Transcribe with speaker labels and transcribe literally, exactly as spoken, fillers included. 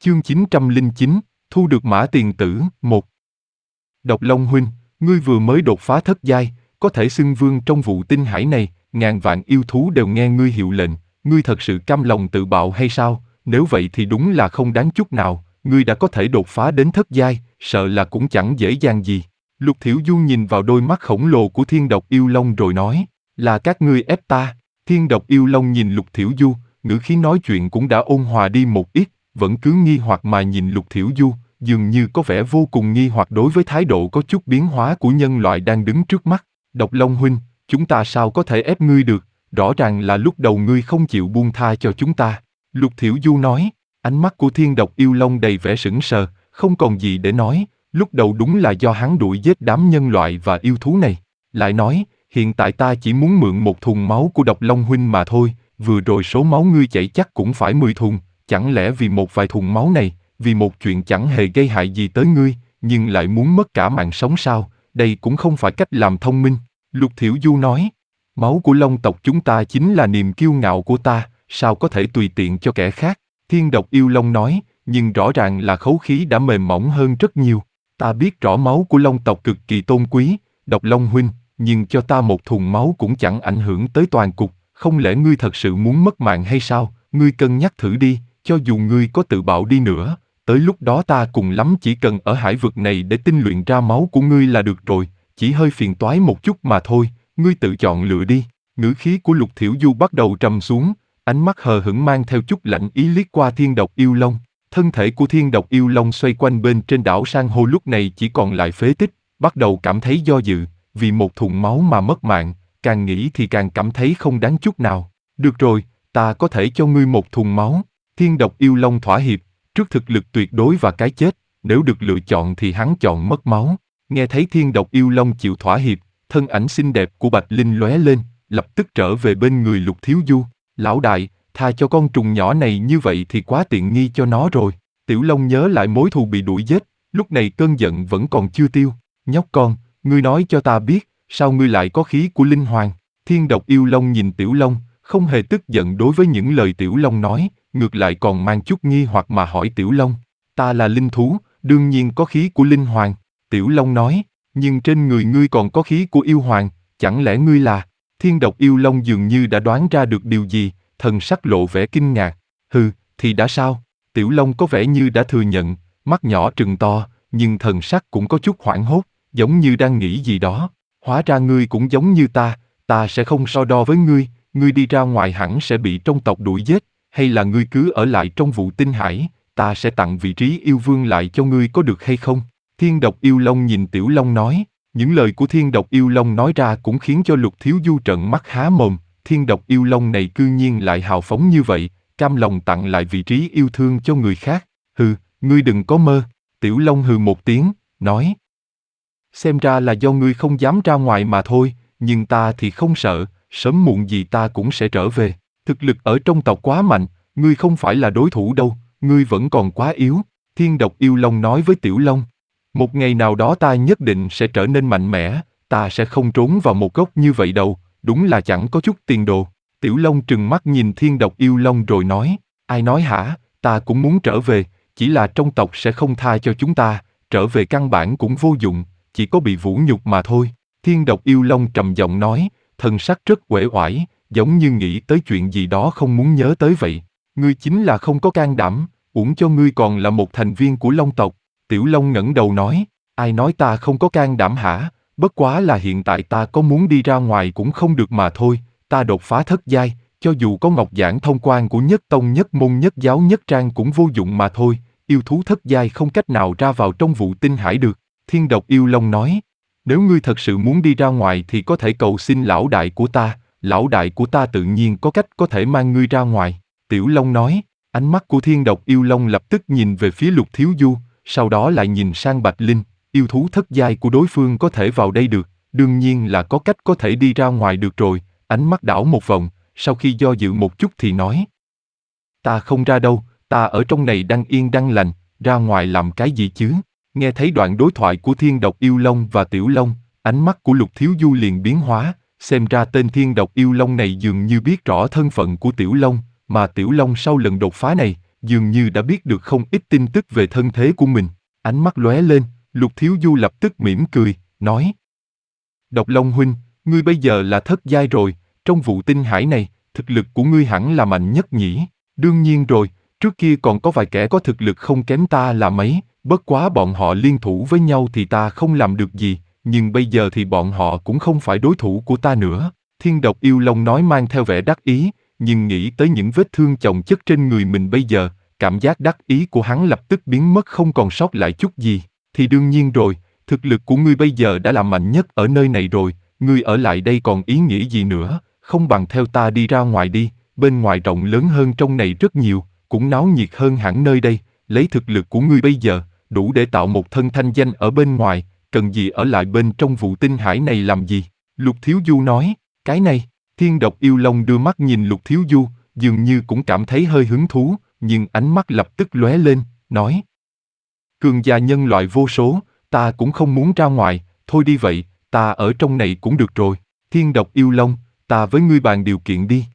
Speaker 1: Chương chín trăm lẻ chín, thu được mã tiền tử, một. Độc Long huynh, ngươi vừa mới đột phá thất giai, có thể xưng vương trong vụ tinh hải này, ngàn vạn yêu thú đều nghe ngươi hiệu lệnh, ngươi thật sự cam lòng tự bạo hay sao? Nếu vậy thì đúng là không đáng chút nào, ngươi đã có thể đột phá đến thất giai, sợ là cũng chẳng dễ dàng gì. Lục Thiểu Du nhìn vào đôi mắt khổng lồ của Thiên Độc Yêu Long rồi nói, là các ngươi ép ta. Thiên Độc Yêu Long nhìn Lục Thiểu Du, ngữ khí nói chuyện cũng đã ôn hòa đi một ít, vẫn cứ nghi hoặc mà nhìn Lục Thiểu Du, dường như có vẻ vô cùng nghi hoặc đối với thái độ có chút biến hóa của nhân loại đang đứng trước mắt. Độc Long huynh, chúng ta sao có thể ép ngươi được, rõ ràng là lúc đầu ngươi không chịu buông tha cho chúng ta. Lục Thiểu Du nói, ánh mắt của Thiên Độc Yêu Long đầy vẻ sững sờ, không còn gì để nói, lúc đầu đúng là do hắn đuổi giết đám nhân loại và yêu thú này. Lại nói, hiện tại ta chỉ muốn mượn một thùng máu của Độc Long huynh mà thôi, vừa rồi số máu ngươi chảy chắc cũng phải mười thùng, chẳng lẽ vì một vài thùng máu này, vì một chuyện chẳng hề gây hại gì tới ngươi, nhưng lại muốn mất cả mạng sống sao? Đây cũng không phải cách làm thông minh. Lục Thiểu Du nói, máu của Long tộc chúng ta chính là niềm kiêu ngạo của ta, sao có thể tùy tiện cho kẻ khác? Thiên Độc Yêu Long nói, nhưng rõ ràng là khấu khí đã mềm mỏng hơn rất nhiều. Ta biết rõ máu của Long tộc cực kỳ tôn quý, Độc Long huynh, nhưng cho ta một thùng máu cũng chẳng ảnh hưởng tới toàn cục, không lẽ ngươi thật sự muốn mất mạng hay sao? Ngươi cân nhắc thử đi, cho dù ngươi có tự bạo đi nữa, tới lúc đó ta cùng lắm chỉ cần ở hải vực này để tinh luyện ra máu của ngươi là được rồi, chỉ hơi phiền toái một chút mà thôi, ngươi tự chọn lựa đi. Ngữ khí của Lục Thiểu Du bắt đầu trầm xuống, ánh mắt hờ hững mang theo chút lạnh ý liếc qua Thiên Độc Yêu Long. Thân thể của Thiên Độc Yêu Long xoay quanh bên trên đảo san hô lúc này chỉ còn lại phế tích, bắt đầu cảm thấy do dự, vì một thùng máu mà mất mạng, càng nghĩ thì càng cảm thấy không đáng chút nào. Được rồi, ta có thể cho ngươi một thùng máu. Thiên Độc Yêu Long thỏa hiệp, trước thực lực tuyệt đối và cái chết, nếu được lựa chọn thì hắn chọn mất máu. Nghe thấy Thiên Độc Yêu Long chịu thỏa hiệp, thân ảnh xinh đẹp của Bạch Linh lóe lên, lập tức trở về bên người Lục Thiểu Du. Lão đại, tha cho con trùng nhỏ này như vậy thì quá tiện nghi cho nó rồi. Tiểu Long nhớ lại mối thù bị đuổi giết, lúc này cơn giận vẫn còn chưa tiêu. Nhóc con, ngươi nói cho ta biết, sao ngươi lại có khí của Linh Hoàng? Thiên Độc Yêu Long nhìn Tiểu Long, không hề tức giận đối với những lời Tiểu Long nói, ngược lại còn mang chút nghi hoặc mà hỏi Tiểu Long. Ta là linh thú, đương nhiên có khí của Linh Hoàng. Tiểu Long nói, nhưng trên người ngươi còn có khí của Yêu Hoàng, chẳng lẽ ngươi là... Thiên Độc Yêu Long dường như đã đoán ra được điều gì, thần sắc lộ vẻ kinh ngạc. Hừ, thì đã sao? Tiểu Long có vẻ như đã thừa nhận, mắt nhỏ trừng to, nhưng thần sắc cũng có chút hoảng hốt, giống như đang nghĩ gì đó. Hóa ra ngươi cũng giống như ta, ta sẽ không so đo với ngươi, ngươi đi ra ngoài hẳn sẽ bị trong tộc đuổi giết, hay là ngươi cứ ở lại trong vụ tinh hải, ta sẽ tặng vị trí yêu vương lại cho ngươi có được hay không? Thiên Độc Yêu Long nhìn Tiểu Long nói, những lời của Thiên Độc Yêu Long nói ra cũng khiến cho Lục Thiểu Du trợn mắt há mồm, Thiên Độc Yêu Long này cư nhiên lại hào phóng như vậy, cam lòng tặng lại vị trí yêu thương cho người khác. Hừ, ngươi đừng có mơ. Tiểu Long hừ một tiếng, nói. Xem ra là do ngươi không dám ra ngoài mà thôi, nhưng ta thì không sợ, sớm muộn gì ta cũng sẽ trở về. Thực lực ở trong tộc quá mạnh, ngươi không phải là đối thủ đâu, ngươi vẫn còn quá yếu. Thiên Độc Yêu Long nói với Tiểu Long. Một ngày nào đó ta nhất định sẽ trở nên mạnh mẽ, ta sẽ không trốn vào một góc như vậy đâu, đúng là chẳng có chút tiền đồ. Tiểu Long trừng mắt nhìn Thiên Độc Yêu Long rồi nói, ai nói hả, ta cũng muốn trở về, chỉ là trong tộc sẽ không tha cho chúng ta, trở về căn bản cũng vô dụng, chỉ có bị vũ nhục mà thôi. Thiên Độc Yêu Long trầm giọng nói, thần sắc rất uể oải, giống như nghĩ tới chuyện gì đó không muốn nhớ tới vậy. Ngươi chính là không có can đảm, uổng cho ngươi còn là một thành viên của Long tộc. Tiểu Long ngẩng đầu nói, ai nói ta không có can đảm hả, bất quá là hiện tại ta có muốn đi ra ngoài cũng không được mà thôi, ta đột phá thất giai, cho dù có ngọc giản thông quan của nhất tông nhất môn nhất giáo nhất trang cũng vô dụng mà thôi, yêu thú thất giai không cách nào ra vào trong vụ tinh hải được. Thiên Độc Yêu Long nói, nếu ngươi thật sự muốn đi ra ngoài thì có thể cầu xin lão đại của ta, lão đại của ta tự nhiên có cách có thể mang ngươi ra ngoài. Tiểu Long nói, ánh mắt của Thiên Độc Yêu Long lập tức nhìn về phía Lục Thiểu Du, sau đó lại nhìn sang Bạch Linh, yêu thú thất giai của đối phương có thể vào đây được, đương nhiên là có cách có thể đi ra ngoài được rồi. Ánh mắt đảo một vòng, sau khi do dự một chút thì nói, ta không ra đâu, ta ở trong này đang yên đang lành, ra ngoài làm cái gì chứ? Nghe thấy đoạn đối thoại của Thiên Độc Yêu Long và Tiểu Long, ánh mắt của Lục Thiểu Du liền biến hóa, xem ra tên Thiên Độc Yêu Long này dường như biết rõ thân phận của Tiểu Long, mà Tiểu Long sau lần đột phá này, dường như đã biết được không ít tin tức về thân thế của mình. Ánh mắt lóe lên, Lục Thiếu Du lập tức mỉm cười, nói. Độc Long huynh, ngươi bây giờ là thất giai rồi, trong vụ tinh hải này, thực lực của ngươi hẳn là mạnh nhất nhỉ? Đương nhiên rồi, trước kia còn có vài kẻ có thực lực không kém ta là mấy, bất quá bọn họ liên thủ với nhau thì ta không làm được gì, nhưng bây giờ thì bọn họ cũng không phải đối thủ của ta nữa. Thiên Độc Yêu Long nói mang theo vẻ đắc ý, nhưng nghĩ tới những vết thương chồng chất trên người mình bây giờ, cảm giác đắc ý của hắn lập tức biến mất không còn sót lại chút gì. Thì đương nhiên rồi, thực lực của ngươi bây giờ đã là mạnh nhất ở nơi này rồi, ngươi ở lại đây còn ý nghĩa gì nữa, không bằng theo ta đi ra ngoài đi, bên ngoài rộng lớn hơn trong này rất nhiều, cũng náo nhiệt hơn hẳn nơi đây, lấy thực lực của ngươi bây giờ, đủ để tạo một thân thanh danh ở bên ngoài, cần gì ở lại bên trong vụ tinh hải này làm gì? Lục Thiếu Du nói, cái này, Thiên Độc Yêu Long đưa mắt nhìn Lục Thiếu Du, dường như cũng cảm thấy hơi hứng thú, nhưng ánh mắt lập tức lóe lên, nói. Cường già nhân loại vô số, ta cũng không muốn ra ngoài, thôi đi vậy, ta ở trong này cũng được rồi. Thiên Độc Yêu Long, ta với ngươi bàn điều kiện đi.